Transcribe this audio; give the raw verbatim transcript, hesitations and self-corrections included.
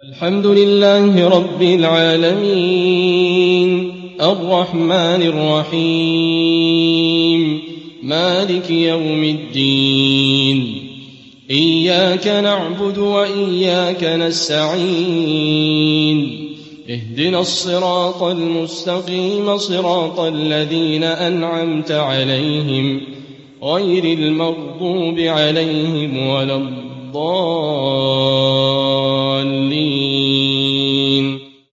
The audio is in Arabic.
الحمد لله رب العالمين الرحمن الرحيم مالك يوم الدين إياك نعبد وإياك نستعين اهدنا الصراط المستقيم صراط الذين أنعمت عليهم غير المغضوب عليهم ولا الضالين